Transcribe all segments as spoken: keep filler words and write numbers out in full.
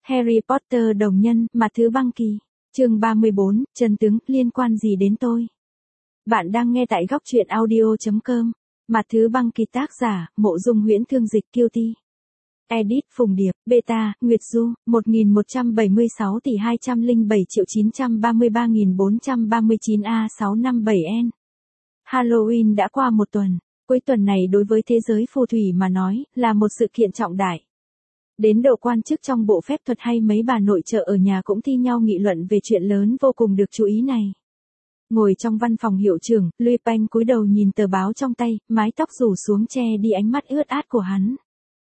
Harry Potter đồng nhân, mặt thứ băng kỳ. Chương ba mươi bốn, chân tướng, liên quan gì đến tôi? Bạn đang nghe tại góc truyện audio chấm com. Mặt thứ băng kỳ, tác giả, Mộ Dung Huyễn, thương dịch, Cutie. Edit, Phùng Điệp, Beta, Nguyệt Du, một nghìn một trăm bảy mươi sáu tỷ hai trăm lẻ bảy triệu chín trăm ba mươi ba nghìn bốn trăm ba mươi chín A sáu năm bảy N. Halloween đã qua một tuần. Cuối tuần này đối với thế giới phù thủy mà nói, là một sự kiện trọng đại. Đến độ quan chức trong bộ phép thuật hay mấy bà nội trợ ở nhà cũng thi nhau nghị luận về chuyện lớn vô cùng được chú ý này. Ngồi trong văn phòng hiệu trưởng, Lupin cúi đầu nhìn tờ báo trong tay, mái tóc rủ xuống che đi ánh mắt ướt át của hắn.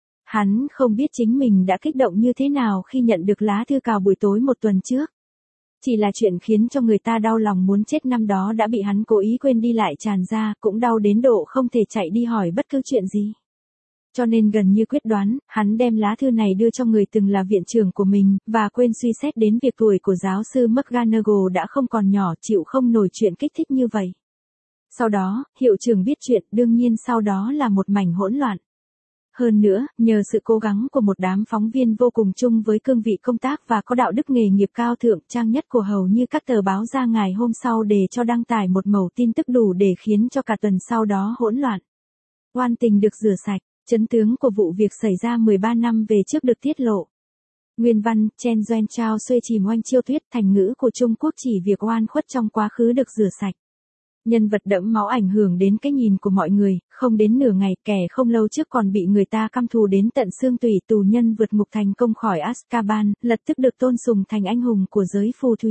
Hắn không biết chính mình đã kích động như thế nào khi nhận được lá thư cào buổi tối một tuần trước. Chỉ là chuyện khiến cho người ta đau lòng muốn chết năm đó đã bị hắn cố ý quên đi lại tràn ra, cũng đau đến độ không thể chạy đi hỏi bất cứ chuyện gì. Cho nên gần như quyết đoán, hắn đem lá thư này đưa cho người từng là viện trưởng của mình, và quên suy xét đến việc tuổi của giáo sư McGonagall đã không còn nhỏ, chịu không nổi chuyện kích thích như vậy. Sau đó, hiệu trưởng biết chuyện, đương nhiên sau đó là một mảnh hỗn loạn. Hơn nữa, nhờ sự cố gắng của một đám phóng viên vô cùng chung với cương vị công tác và có đạo đức nghề nghiệp cao thượng, trang nhất của hầu như các tờ báo ra ngày hôm sau để cho đăng tải một mẩu tin tức đủ để khiến cho cả tuần sau đó hỗn loạn. Oan tình được rửa sạch, chân tướng của vụ việc xảy ra mười ba năm về trước được tiết lộ. Nguyên văn, Chen Duan Chao xuê chìm oanh chiêu thuyết, thành ngữ của Trung Quốc chỉ việc oan khuất trong quá khứ được rửa sạch. Nhân vật đẫm máu ảnh hưởng đến cái nhìn của mọi người, không đến nửa ngày, kẻ không lâu trước còn bị người ta căm thù đến tận xương tủy, tù nhân vượt ngục thành công khỏi Azkaban, lập tức được tôn sùng thành anh hùng của giới phù thủy.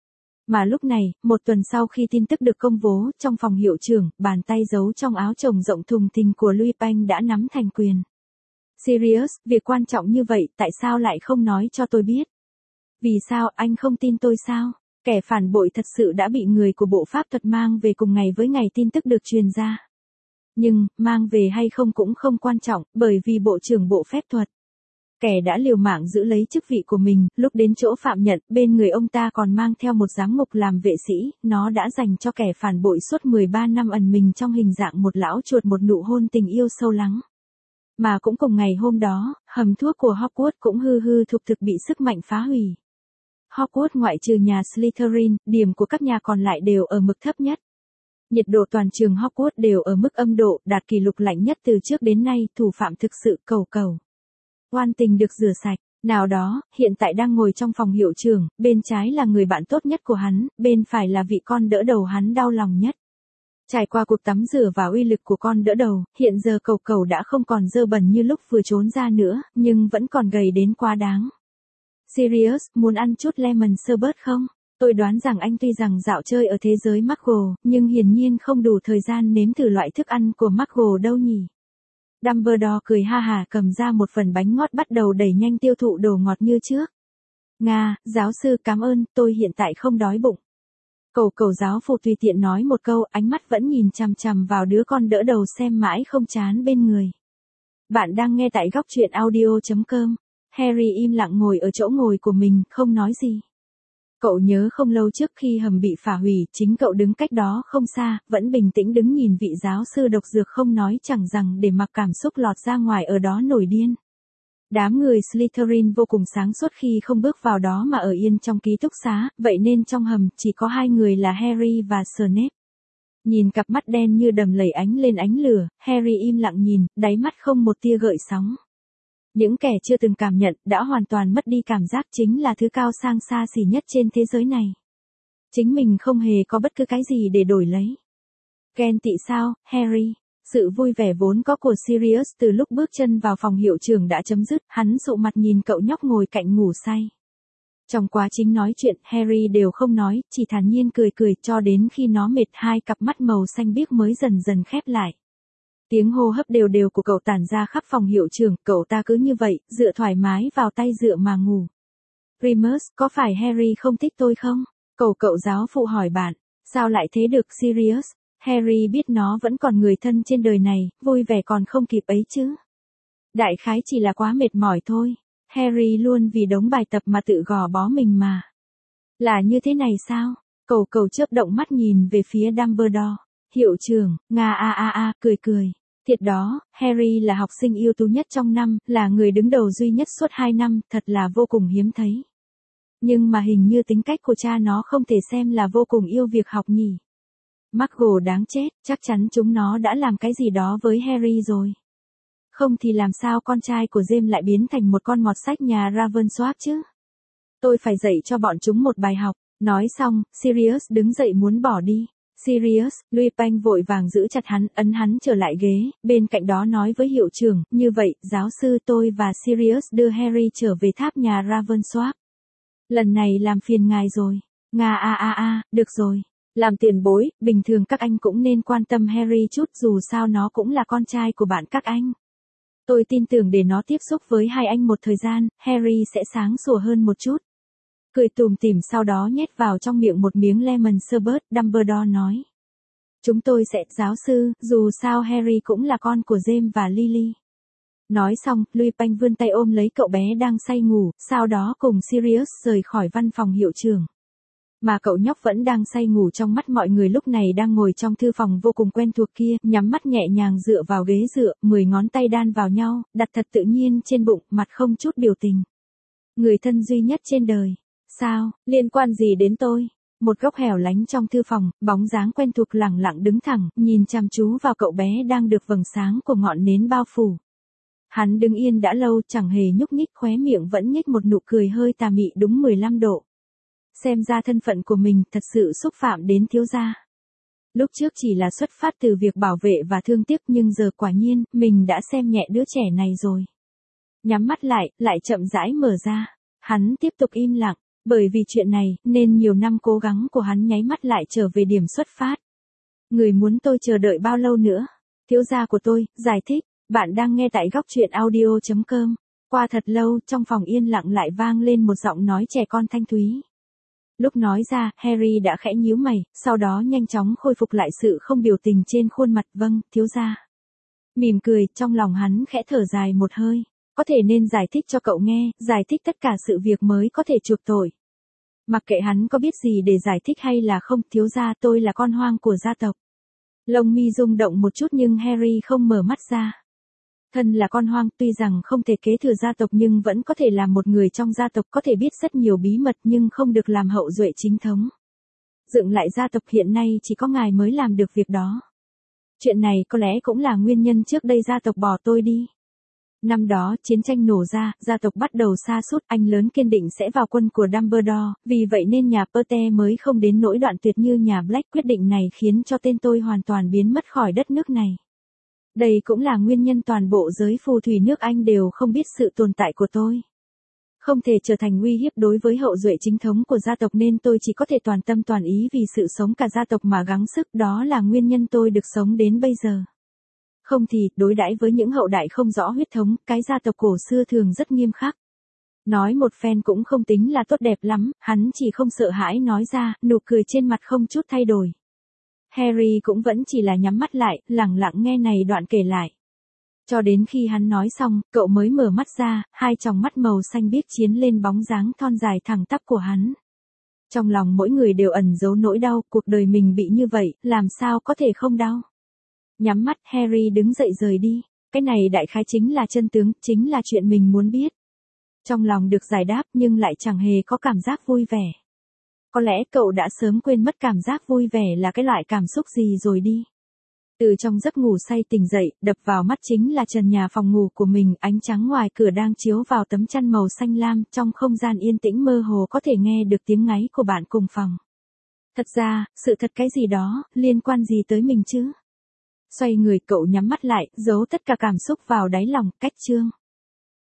Mà lúc này, một tuần sau khi tin tức được công bố, trong phòng hiệu trưởng, bàn tay giấu trong áo chồng rộng thùng thình của Lupin đã nắm thành quyền. Sirius, việc quan trọng như vậy, tại sao lại không nói cho tôi biết? Vì sao, anh không tin tôi sao? Kẻ phản bội thật sự đã bị người của bộ pháp thuật mang về cùng ngày với ngày tin tức được truyền ra. Nhưng, mang về hay không cũng không quan trọng, bởi vì bộ trưởng bộ phép thuật, kẻ đã liều mạng giữ lấy chức vị của mình, lúc đến chỗ phạm nhận, bên người ông ta còn mang theo một giám ngục làm vệ sĩ, nó đã dành cho kẻ phản bội suốt mười ba năm ẩn mình trong hình dạng một lão chuột một nụ hôn tình yêu sâu lắng. Mà cũng cùng ngày hôm đó, hầm thuốc của Hogwarts cũng hư hư thực thực bị sức mạnh phá hủy. Hogwarts ngoại trừ nhà Slytherin, điểm của các nhà còn lại đều ở mức thấp nhất. Nhiệt độ toàn trường Hogwarts đều ở mức âm độ, đạt kỷ lục lạnh nhất từ trước đến nay, thủ phạm thực sự cầu cầu. Oan tình được rửa sạch, nào đó, hiện tại đang ngồi trong phòng hiệu trưởng, bên trái là người bạn tốt nhất của hắn, bên phải là vị con đỡ đầu hắn đau lòng nhất. Trải qua cuộc tắm rửa và uy lực của con đỡ đầu, hiện giờ cầu cầu đã không còn dơ bẩn như lúc vừa trốn ra nữa, nhưng vẫn còn gầy đến quá đáng. Sirius, muốn ăn chút lemon sherbet không? Tôi đoán rằng anh tuy rằng dạo chơi ở thế giới Muggle, nhưng hiển nhiên không đủ thời gian nếm thử loại thức ăn của Muggle đâu nhỉ? Dumbledore cười ha hả cầm ra một phần bánh ngọt bắt đầu đẩy nhanh tiêu thụ đồ ngọt như trước. Nga, giáo sư cảm ơn, tôi hiện tại không đói bụng. Cầu cầu giáo phụ tùy tiện nói một câu, ánh mắt vẫn nhìn chằm chằm vào đứa con đỡ đầu xem mãi không chán bên người. Bạn đang nghe tại góc truyện audio chấm com. Harry im lặng ngồi ở chỗ ngồi của mình, không nói gì. Cậu nhớ không lâu trước khi hầm bị phá hủy, chính cậu đứng cách đó không xa, vẫn bình tĩnh đứng nhìn vị giáo sư độc dược không nói chẳng rằng để mặc cảm xúc lọt ra ngoài ở đó nổi điên. Đám người Slytherin vô cùng sáng suốt khi không bước vào đó mà ở yên trong ký túc xá, vậy nên trong hầm chỉ có hai người là Harry và Snape. Nhìn cặp mắt đen như đầm lầy ánh lên ánh lửa, Harry im lặng nhìn, đáy mắt không một tia gợn sóng. Những kẻ chưa từng cảm nhận, đã hoàn toàn mất đi cảm giác chính là thứ cao sang xa xỉ nhất trên thế giới này. Chính mình không hề có bất cứ cái gì để đổi lấy. Ghen tị sao, Harry? Sự vui vẻ vốn có của Sirius từ lúc bước chân vào phòng hiệu trưởng đã chấm dứt, hắn dụ mặt nhìn cậu nhóc ngồi cạnh ngủ say. Trong quá trình nói chuyện, Harry đều không nói, chỉ thản nhiên cười cười cho đến khi nó mệt, hai cặp mắt màu xanh biếc mới dần dần khép lại. Tiếng hô hấp đều đều của cậu tản ra khắp phòng hiệu trưởng, cậu ta cứ như vậy, dựa thoải mái vào tay dựa mà ngủ. Remus, có phải Harry không thích tôi không? Cầu cậu giáo phụ hỏi bạn. Sao lại thế được Sirius? Harry biết nó vẫn còn người thân trên đời này, vui vẻ còn không kịp ấy chứ. Đại khái chỉ là quá mệt mỏi thôi. Harry luôn vì đống bài tập mà tự gò bó mình mà. Là như thế này sao? Cầu cầu chớp động mắt nhìn về phía Dumbledore. Hiệu trưởng, Nga a a a, cười cười. Thiệt đó, Harry là học sinh ưu tú nhất trong năm, là người đứng đầu duy nhất suốt hai năm, thật là vô cùng hiếm thấy. Nhưng mà hình như tính cách của cha nó không thể xem là vô cùng yêu việc học nhỉ. McGonagall đáng chết, chắc chắn chúng nó đã làm cái gì đó với Harry rồi. Không thì làm sao con trai của James lại biến thành một con mọt sách nhà Ravensworth chứ? Tôi phải dạy cho bọn chúng một bài học. Nói xong, Sirius đứng dậy muốn bỏ đi. Sirius, Lupin vội vàng giữ chặt hắn, ấn hắn trở lại ghế, bên cạnh đó nói với hiệu trưởng, như vậy, giáo sư tôi và Sirius đưa Harry trở về tháp nhà Ravensworth. Lần này làm phiền ngài rồi. Nga a a a, được rồi. Làm tiền bối, bình thường các anh cũng nên quan tâm Harry chút dù sao nó cũng là con trai của bạn các anh. Tôi tin tưởng để nó tiếp xúc với hai anh một thời gian, Harry sẽ sáng sủa hơn một chút. Cười tùm tìm sau đó nhét vào trong miệng một miếng lemon sherbet, Dumbledore nói. Chúng tôi sẽ, giáo sư, dù sao Harry cũng là con của James và Lily. Nói xong, Lupin vươn tay ôm lấy cậu bé đang say ngủ, sau đó cùng Sirius rời khỏi văn phòng hiệu trưởng. Mà cậu nhóc vẫn đang say ngủ trong mắt mọi người lúc này đang ngồi trong thư phòng vô cùng quen thuộc kia, nhắm mắt nhẹ nhàng dựa vào ghế dựa, mười ngón tay đan vào nhau, đặt thật tự nhiên trên bụng, mặt không chút biểu tình. Người thân duy nhất trên đời. Sao, liên quan gì đến tôi? Một góc hẻo lánh trong thư phòng, bóng dáng quen thuộc lẳng lặng đứng thẳng, nhìn chăm chú vào cậu bé đang được vầng sáng của ngọn nến bao phủ. Hắn đứng yên đã lâu chẳng hề nhúc nhích, khóe miệng vẫn nhếch một nụ cười hơi tà mị đúng mười lăm độ. Xem ra thân phận của mình thật sự xúc phạm đến thiếu gia. Lúc trước chỉ là xuất phát từ việc bảo vệ và thương tiếc nhưng giờ quả nhiên, mình đã xem nhẹ đứa trẻ này rồi. Nhắm mắt lại, lại chậm rãi mở ra. Hắn tiếp tục im lặng, bởi vì chuyện này, nên nhiều năm cố gắng của hắn nháy mắt lại trở về điểm xuất phát. Người muốn tôi chờ đợi bao lâu nữa? Thiếu gia của tôi, giải thích, bạn đang nghe tại góc truyện audio chấm com. Qua thật lâu, trong phòng yên lặng lại vang lên một giọng nói trẻ con thanh thúy. Lúc nói ra, Harry đã khẽ nhíu mày, sau đó nhanh chóng khôi phục lại sự không biểu tình trên khuôn mặt, vâng, thiếu gia. Mỉm cười, trong lòng hắn khẽ thở dài một hơi. Có thể nên giải thích cho cậu nghe, giải thích tất cả sự việc mới có thể chuộc tội. Mặc kệ hắn có biết gì để giải thích hay là không, thiếu gia tôi là con hoang của gia tộc. Lông mi rung động một chút nhưng Harry không mở mắt ra. Thân là con hoang, tuy rằng không thể kế thừa gia tộc nhưng vẫn có thể làm một người trong gia tộc, có thể biết rất nhiều bí mật nhưng không được làm hậu duệ chính thống. Dựng lại gia tộc hiện nay chỉ có ngài mới làm được việc đó. Chuyện này có lẽ cũng là nguyên nhân trước đây gia tộc bỏ tôi đi. Năm đó, chiến tranh nổ ra, gia tộc bắt đầu sa sút, anh lớn kiên định sẽ vào quân của Dumbledore, vì vậy nên nhà Potter mới không đến nỗi đoạn tuyệt như nhà Black. Quyết định này khiến cho tên tôi hoàn toàn biến mất khỏi đất nước này. Đây cũng là nguyên nhân toàn bộ giới phù thủy nước Anh đều không biết sự tồn tại của tôi. Không thể trở thành uy hiếp đối với hậu duệ chính thống của gia tộc nên tôi chỉ có thể toàn tâm toàn ý vì sự sống cả gia tộc mà gắng sức, đó là nguyên nhân tôi được sống đến bây giờ. Không thì, đối đãi với những hậu đại không rõ huyết thống, cái gia tộc cổ xưa thường rất nghiêm khắc. Nói một phen cũng không tính là tốt đẹp lắm, hắn chỉ không sợ hãi nói ra, nụ cười trên mặt không chút thay đổi. Harry cũng vẫn chỉ là nhắm mắt lại, lẳng lặng nghe này đoạn kể lại. Cho đến khi hắn nói xong, cậu mới mở mắt ra, hai tròng mắt màu xanh biếc chiến lên bóng dáng thon dài thẳng tắp của hắn. Trong lòng mỗi người đều ẩn giấu nỗi đau, cuộc đời mình bị như vậy, làm sao có thể không đau. Nhắm mắt, Harry đứng dậy rời đi. Cái này đại khái chính là chân tướng, chính là chuyện mình muốn biết. Trong lòng được giải đáp nhưng lại chẳng hề có cảm giác vui vẻ. Có lẽ cậu đã sớm quên mất cảm giác vui vẻ là cái loại cảm xúc gì rồi đi. Từ trong giấc ngủ say tỉnh dậy, đập vào mắt chính là trần nhà phòng ngủ của mình, ánh trắng ngoài cửa đang chiếu vào tấm chăn màu xanh lam, trong không gian yên tĩnh mơ hồ có thể nghe được tiếng ngáy của bạn cùng phòng. Thật ra, sự thật cái gì đó, liên quan gì tới mình chứ? Xoay người cậu nhắm mắt lại, giấu tất cả cảm xúc vào đáy lòng, cách chương.